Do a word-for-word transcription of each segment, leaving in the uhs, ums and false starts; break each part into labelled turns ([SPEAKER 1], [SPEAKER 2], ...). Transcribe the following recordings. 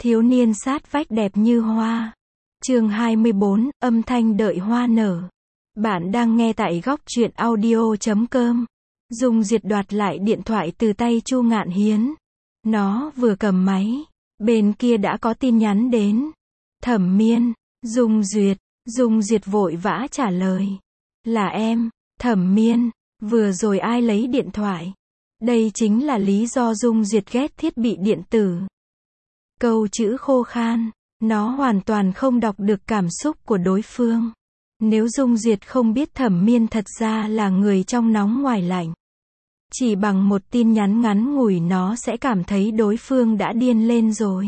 [SPEAKER 1] Thiếu niên sát vách đẹp như hoa. Chương hai mươi bốn, âm thanh đợi hoa nở. Bạn đang nghe tại góc truyện audio chấm com. Dung Duyệt đoạt lại điện thoại từ tay Chu Ngạn Hiến. Nó vừa cầm máy, bên kia đã có tin nhắn đến. Thẩm Miên, Dung Duyệt, Dung Duyệt vội vã trả lời. Là em, Thẩm Miên, vừa rồi ai lấy điện thoại? Đây chính là lý do Dung Duyệt ghét thiết bị điện tử. Câu chữ khô khan, nó hoàn toàn không đọc được cảm xúc của đối phương. Nếu Dung Duyệt không biết Thẩm Miên thật ra là người trong nóng ngoài lạnh, chỉ bằng một tin nhắn ngắn ngủi nó sẽ cảm thấy đối phương đã điên lên rồi.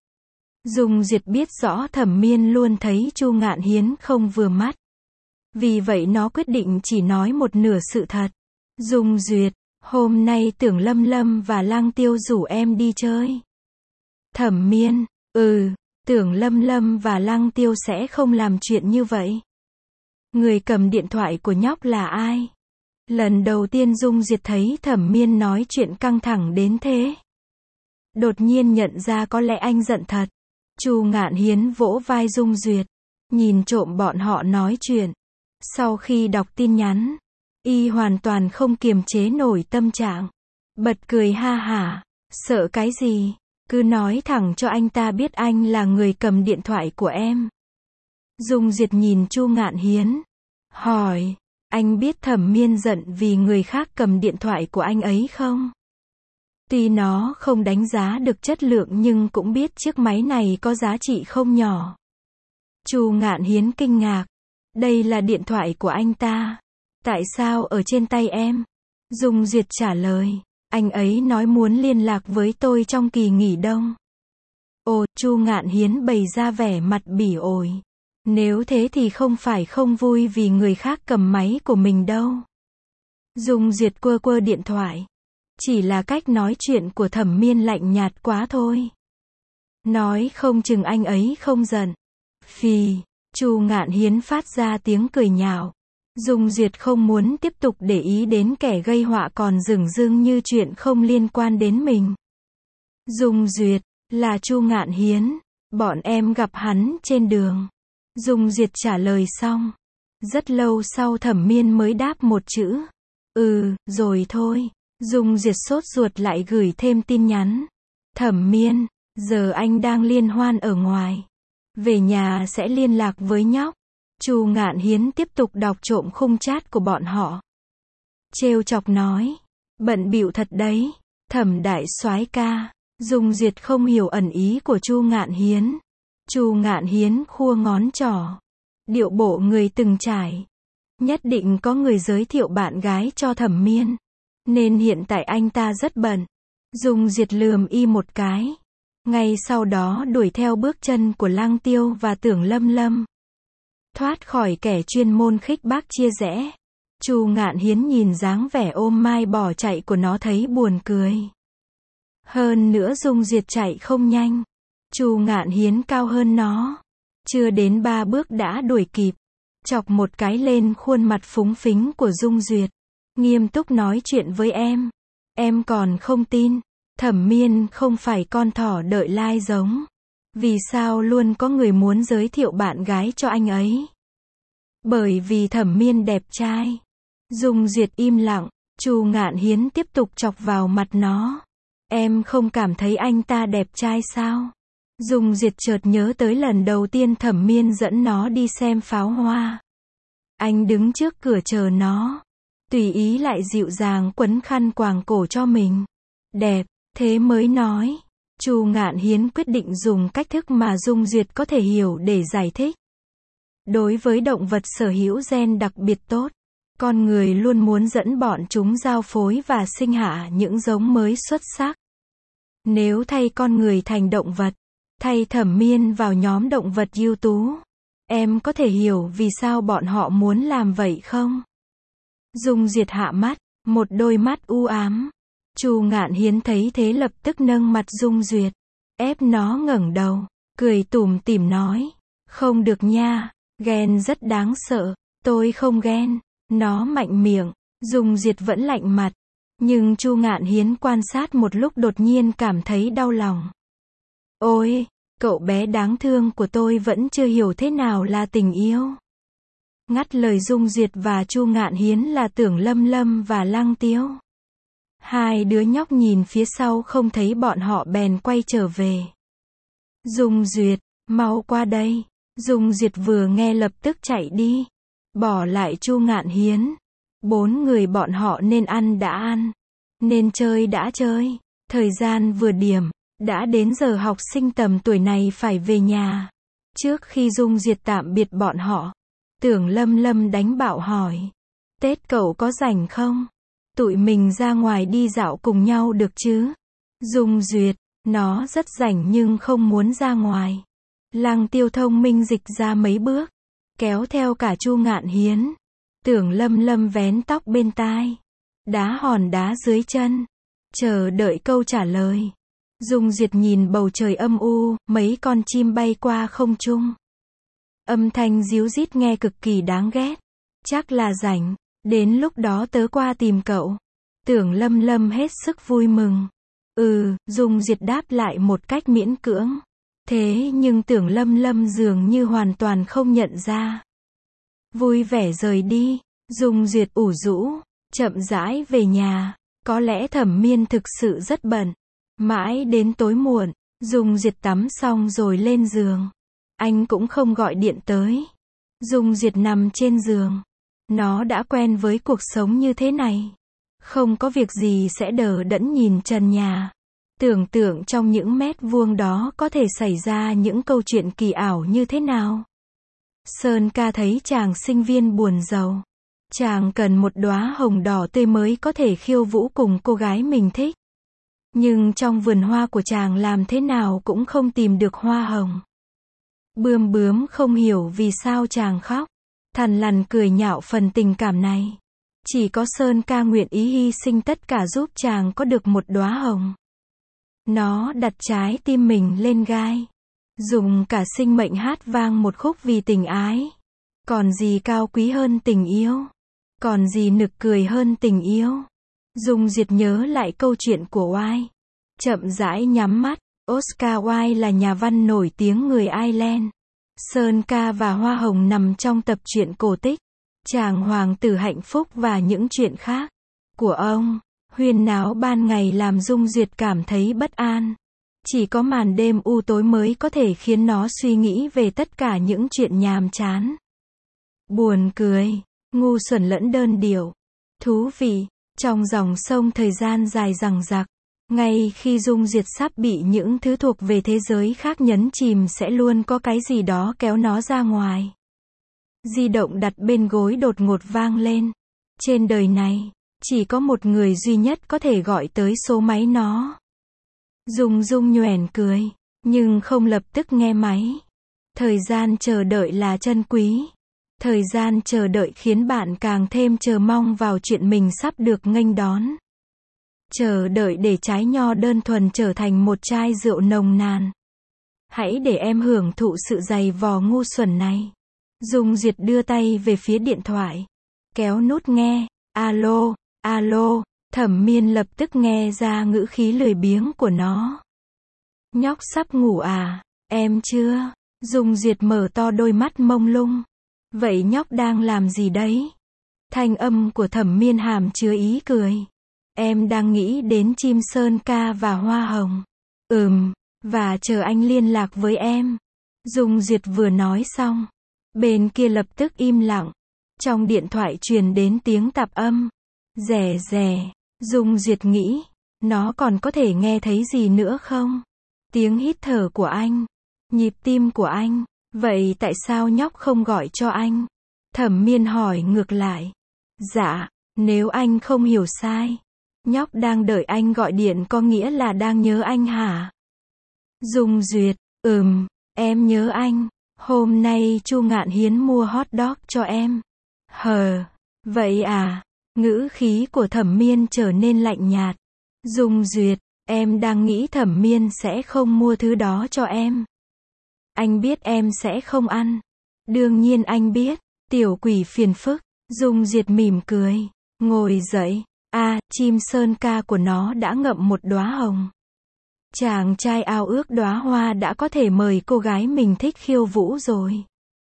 [SPEAKER 1] Dung Duyệt biết rõ Thẩm Miên luôn thấy Chu Ngạn Hiến không vừa mắt. Vì vậy nó quyết định chỉ nói một nửa sự thật. Dung Duyệt, hôm nay Tưởng Lâm Lâm và Lăng Tiêu rủ em đi chơi. Thẩm Miên, ừ, Tưởng Lâm Lâm và Lăng Tiêu sẽ không làm chuyện như vậy. Người cầm điện thoại của nhóc là ai? Lần đầu tiên Dung Duyệt thấy Thẩm Miên nói chuyện căng thẳng đến thế. Đột nhiên nhận ra có lẽ anh giận thật. Chu Ngạn Hiến vỗ vai Dung Duyệt, nhìn trộm bọn họ nói chuyện. Sau khi đọc tin nhắn, y hoàn toàn không kiềm chế nổi tâm trạng. Bật cười ha hả, sợ cái gì? Cứ nói thẳng cho anh ta biết anh là người cầm điện thoại của em. Dung Duyệt nhìn Chu Ngạn Hiến, hỏi, anh biết Thẩm Miên giận vì người khác cầm điện thoại của anh ấy không? Tuy nó không đánh giá được chất lượng nhưng cũng biết chiếc máy này có giá trị không nhỏ. Chu Ngạn Hiến kinh ngạc, đây là điện thoại của anh ta. Tại sao ở trên tay em? Dung Duyệt trả lời, anh ấy nói muốn liên lạc với tôi trong kỳ nghỉ đông. Ồ, Chu Ngạn Hiến bày ra vẻ mặt bỉ ổi. Nếu thế thì không phải không vui vì người khác cầm máy của mình đâu. Dung Duyệt quơ quơ điện thoại. Chỉ là cách nói chuyện của Thẩm Miên lạnh nhạt quá thôi. Nói không chừng anh ấy không giận. Phì, Chu Ngạn Hiến phát ra tiếng cười nhạo. Dung Duyệt không muốn tiếp tục để ý đến kẻ gây họa còn dửng dưng như chuyện không liên quan đến mình. Dung Duyệt, là Chu Ngạn Hiến. Bọn em gặp hắn trên đường. Dung Duyệt trả lời xong. Rất lâu sau Thẩm Miên mới đáp một chữ. Ừ, rồi thôi. Dung Duyệt sốt ruột lại gửi thêm tin nhắn. Thẩm Miên, giờ anh đang liên hoan ở ngoài. Về nhà sẽ liên lạc với nhóc. Chu Ngạn Hiến tiếp tục đọc trộm khung chat của bọn họ. Trêu chọc nói, bận bịu thật đấy, Thẩm đại soái ca. Dung Duyệt không hiểu ẩn ý của Chu Ngạn Hiến. Chu Ngạn Hiến khua ngón trỏ, điệu bộ người từng trải. Nhất định có người giới thiệu bạn gái cho Thẩm Miên, nên hiện tại anh ta rất bận. Dung Duyệt lườm y một cái. Ngay sau đó đuổi theo bước chân của Lăng Tiêu và Tưởng Lâm Lâm. Thoát khỏi kẻ chuyên môn khích bác chia rẽ. Chu Ngạn Hiến nhìn dáng vẻ ôm mai bỏ chạy của nó thấy buồn cười. Hơn nữa Dung Duyệt chạy không nhanh. Chu Ngạn Hiến cao hơn nó. Chưa đến ba bước đã đuổi kịp. Chọc một cái lên khuôn mặt phúng phính của Dung Duyệt. Nghiêm túc nói chuyện với em. Em còn không tin. Thẩm Miên không phải con thỏ đợi lai giống. Vì sao luôn có người muốn giới thiệu bạn gái cho anh ấy? Bởi vì Thẩm Miên đẹp trai. Dung Duyệt im lặng. Chu Ngạn Hiến tiếp tục chọc vào mặt nó. Em không cảm thấy anh ta đẹp trai sao? Dung Duyệt chợt nhớ tới lần đầu tiên Thẩm Miên dẫn nó đi xem pháo hoa. Anh đứng trước cửa chờ nó. Tùy ý lại dịu dàng quấn khăn quàng cổ cho mình. Đẹp, thế mới nói. Chu Ngạn Hiến quyết định dùng cách thức mà Dung Duyệt có thể hiểu để giải thích. Đối với động vật sở hữu gen đặc biệt tốt, con người luôn muốn dẫn bọn chúng giao phối và sinh hạ những giống mới xuất sắc. Nếu thay con người thành động vật, thay Thẩm Miên vào nhóm động vật ưu tú, em có thể hiểu vì sao bọn họ muốn làm vậy không? Dung Duyệt hạ mắt, một đôi mắt u ám. Chu Ngạn Hiến thấy thế lập tức nâng mặt Dung Duyệt, ép nó ngẩng đầu, cười tủm tỉm nói, không được nha, ghen rất đáng sợ, tôi không ghen. Nó mạnh miệng. Dung Duyệt vẫn lạnh mặt. Nhưng Chu Ngạn Hiến quan sát một lúc đột nhiên cảm thấy đau lòng. Ôi, Cậu bé đáng thương của tôi vẫn chưa hiểu thế nào là tình yêu. Ngắt lời Dung Duyệt và Chu Ngạn Hiến là Tưởng Lâm Lâm và Lăng Tiêu. Hai đứa nhóc nhìn phía sau không thấy bọn họ bèn quay trở về. Dung Duyệt, mau qua đây. Dung Duyệt vừa nghe lập tức chạy đi. Bỏ lại Chu Ngạn Hiến. Bốn người bọn họ nên ăn đã ăn. Nên chơi đã chơi. Thời gian vừa điểm. Đã đến giờ học sinh tầm tuổi này phải về nhà. Trước khi Dung Duyệt tạm biệt bọn họ, Tưởng Lâm Lâm đánh bạo hỏi. Tết cậu có rảnh không? Tụi mình ra ngoài đi dạo cùng nhau được chứ? Dung Duyệt, nó rất rảnh nhưng không muốn ra ngoài. Lăng Tiêu thông minh dịch ra mấy bước, kéo theo cả Chu Ngạn Hiến. Tưởng Lâm Lâm vén tóc bên tai, đá hòn đá dưới chân, chờ đợi câu trả lời. Dung Duyệt nhìn bầu trời âm u, mấy con chim bay qua không trung. Âm thanh ríu rít nghe cực kỳ đáng ghét. Chắc là rảnh, đến lúc đó tớ qua tìm cậu. Tưởng Lâm Lâm hết sức vui mừng. Ừ, Dung Duyệt đáp lại một cách miễn cưỡng. Thế nhưng Tưởng Lâm Lâm dường như hoàn toàn không nhận ra. Vui vẻ rời đi, Dung Duyệt ủ rũ, chậm rãi về nhà. Có lẽ Thẩm Miên thực sự rất bận. Mãi đến tối muộn, Dung Duyệt tắm xong rồi lên giường. Anh cũng không gọi điện tới. Dung Duyệt nằm trên giường. Nó đã quen với cuộc sống như thế này. Không có việc gì sẽ đờ đẫn nhìn trần nhà. Tưởng tượng trong những mét vuông đó có thể xảy ra những câu chuyện kỳ ảo như thế nào. Sơn ca thấy chàng sinh viên buồn rầu. Chàng cần một đóa hồng đỏ tươi mới có thể khiêu vũ cùng cô gái mình thích. Nhưng trong vườn hoa của chàng làm thế nào cũng không tìm được hoa hồng. Bươm Bướm không hiểu vì sao chàng khóc. Thằn Lằn cười nhạo phần tình cảm này. Chỉ có Sơn ca nguyện ý hy sinh tất cả giúp chàng có được một đóa hồng. Nó đặt trái tim mình lên gai. Dùng cả sinh mệnh hát vang một khúc vì tình ái. Còn gì cao quý hơn tình yêu? Còn gì nực cười hơn tình yêu? Dung Duyệt nhớ lại câu chuyện của Wilde. Chậm rãi nhắm mắt. Oscar Wilde là nhà văn nổi tiếng người Ireland. Sơn ca và hoa hồng nằm trong tập truyện cổ tích. Chàng hoàng tử hạnh phúc và những chuyện khác của ông. Huyên náo ban ngày làm Dung Duyệt cảm thấy bất an. Chỉ có màn đêm u tối mới có thể khiến nó suy nghĩ về tất cả những chuyện nhàm chán. Buồn cười, ngu xuẩn lẫn đơn điệu. Thú vị, trong dòng sông thời gian dài dằng dặc. Ngay khi Dung Duyệt sắp bị những thứ thuộc về thế giới khác nhấn chìm sẽ luôn có cái gì đó kéo nó ra ngoài. Di động đặt bên gối đột ngột vang lên. Trên đời này, chỉ có một người duy nhất có thể gọi tới số máy nó. Dung Dung nhoẻn cười, nhưng không lập tức nghe máy. Thời gian chờ đợi là chân quý. Thời gian chờ đợi khiến bạn càng thêm chờ mong vào chuyện mình sắp được nghênh đón. Chờ đợi để trái nho đơn thuần trở thành một chai rượu nồng nàn. Hãy để em hưởng thụ sự dày vò ngu xuẩn này. Dung Duyệt đưa tay về phía điện thoại. Kéo nút nghe. Alo, alo. Thẩm Miên lập tức nghe ra ngữ khí lười biếng của nó. Nhóc sắp ngủ à? Em chưa? Dung Duyệt mở to đôi mắt mông lung. Vậy nhóc đang làm gì đấy? Thanh âm của Thẩm Miên hàm chứa ý cười. Em đang nghĩ đến chim sơn ca và hoa hồng. Ừm, và chờ anh liên lạc với em. Dung Duyệt vừa nói xong. Bên kia lập tức im lặng. Trong điện thoại truyền đến tiếng tạp âm. Rè rè. Dung Duyệt nghĩ, nó còn có thể nghe thấy gì nữa không? Tiếng hít thở của anh. Nhịp tim của anh. Vậy tại sao nhóc không gọi cho anh? Thẩm Miên hỏi ngược lại. Dạ, nếu anh không hiểu sai. Nhóc đang đợi anh gọi điện có nghĩa là đang nhớ anh hả? Dung Duyệt, ừm, em nhớ anh. Hôm nay Chu Ngạn Hiến mua hot dog cho em. Hờ, vậy à? Ngữ khí của Thẩm Miên trở nên lạnh nhạt. Dung Duyệt, em đang nghĩ Thẩm Miên sẽ không mua thứ đó cho em. Anh biết em sẽ không ăn. Đương nhiên anh biết. Tiểu quỷ phiền phức. Dung Duyệt mỉm cười. Ngồi dậy. À, chim sơn ca của nó đã ngậm một đóa hồng. Chàng trai ao ước đóa hoa đã có thể mời cô gái mình thích khiêu vũ rồi.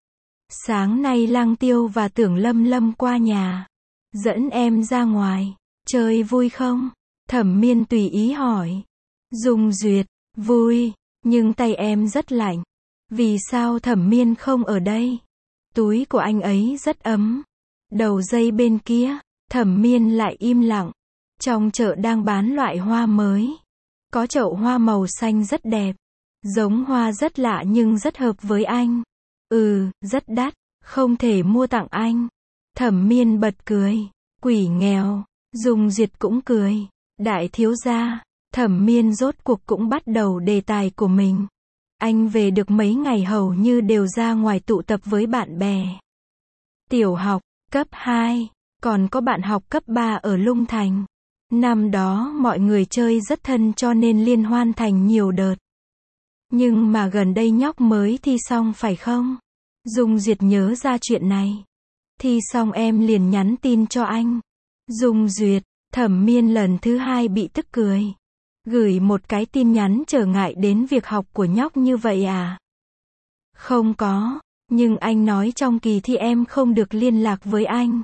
[SPEAKER 1] Sáng nay Lăng Tiêu và Tưởng Lâm Lâm qua nhà. Dẫn em ra ngoài. Chơi vui không? Thẩm Miên tùy ý hỏi. Dung Duyệt, vui, nhưng tay em rất lạnh. Vì sao Thẩm Miên không ở đây? Túi của anh ấy rất ấm. Đầu dây bên kia, Thẩm Miên lại im lặng. Trong chợ đang bán loại hoa mới. Có chậu hoa màu xanh rất đẹp. Giống hoa rất lạ nhưng rất hợp với anh. Ừ, rất đắt, không thể mua tặng anh. Thẩm Miên bật cười. Quỷ nghèo. Dung Duyệt cũng cười. Đại thiếu gia. Thẩm Miên rốt cuộc cũng bắt đầu đề tài của mình. Anh về được mấy ngày hầu như đều ra ngoài tụ tập với bạn bè. Tiểu học, cấp hai, còn có bạn học cấp ba ở Lung Thành. Năm đó mọi người chơi rất thân cho nên liên hoan thành nhiều đợt. Nhưng mà gần đây nhóc mới thi xong phải không? Dung Duyệt nhớ ra chuyện này. Thi xong em liền nhắn tin cho anh. Dung Duyệt, Thẩm Miên lần thứ hai bị tức cười. Gửi một cái tin nhắn trở ngại đến việc học của nhóc như vậy à? Không có, nhưng anh nói trong kỳ thi em không được liên lạc với anh.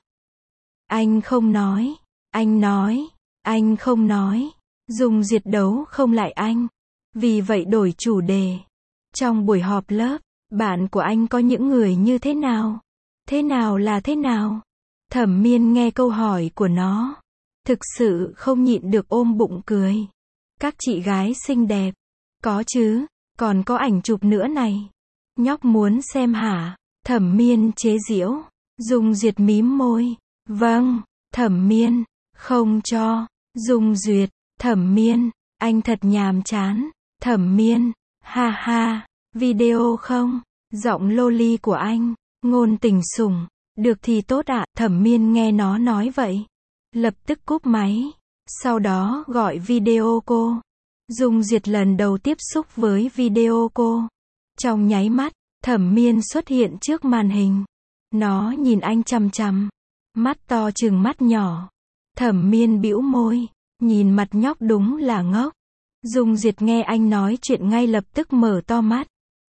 [SPEAKER 1] Anh không nói, anh nói, anh không nói. Dung Duyệt đấu không lại anh. Vì vậy đổi chủ đề. Trong buổi họp lớp, bạn của anh có những người như thế nào? Thế nào là thế nào? Thẩm Miên nghe câu hỏi của nó. Thực sự không nhịn được ôm bụng cười. Các chị gái xinh đẹp. Có chứ, còn có ảnh chụp nữa này. Nhóc muốn xem hả? Thẩm Miên chế giễu. Dung Duyệt mím môi. Vâng, Thẩm Miên. Không cho. Dung Duyệt. Thẩm Miên. Anh thật nhàm chán. Thẩm Miên. Ha ha. Video không? Giọng loli của anh. Ngôn tình sủng. Được thì tốt ạ. Thẩm Miên nghe nó nói vậy. Lập tức cúp máy. Sau đó gọi video cô. Dung Duyệt lần đầu tiếp xúc với video cô. Trong nháy mắt, Thẩm Miên xuất hiện trước màn hình. Nó nhìn anh chằm chằm. Mắt to chừng mắt nhỏ. Thẩm Miên bĩu môi. Nhìn mặt nhóc đúng là ngốc. Dung Duyệt nghe anh nói chuyện ngay lập tức mở to mắt.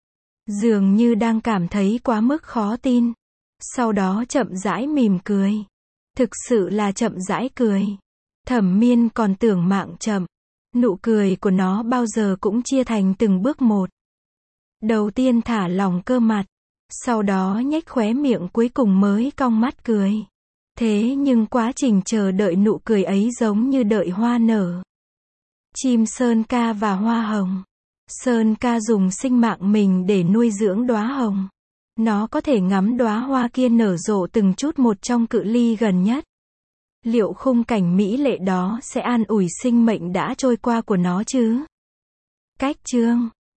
[SPEAKER 1] Dường như đang cảm thấy quá mức khó tin. Sau đó chậm rãi mỉm cười. Thực sự là chậm rãi cười. Thẩm Miên còn tưởng mạng chậm. Nụ cười của nó bao giờ cũng chia thành từng bước một. Đầu tiên thả lỏng cơ mặt. Sau đó nhếch khóe miệng cuối cùng mới cong mắt cười. Thế nhưng quá trình chờ đợi nụ cười ấy giống như đợi hoa nở. Chim sơn ca và hoa hồng. Sơn ca dùng sinh mạng mình để nuôi dưỡng đóa hồng. Nó có thể ngắm đóa hoa kia nở rộ từng chút một trong cự ly gần nhất. Liệu khung cảnh mỹ lệ đó sẽ an ủi sinh mệnh đã trôi qua của nó chứ? Cách chương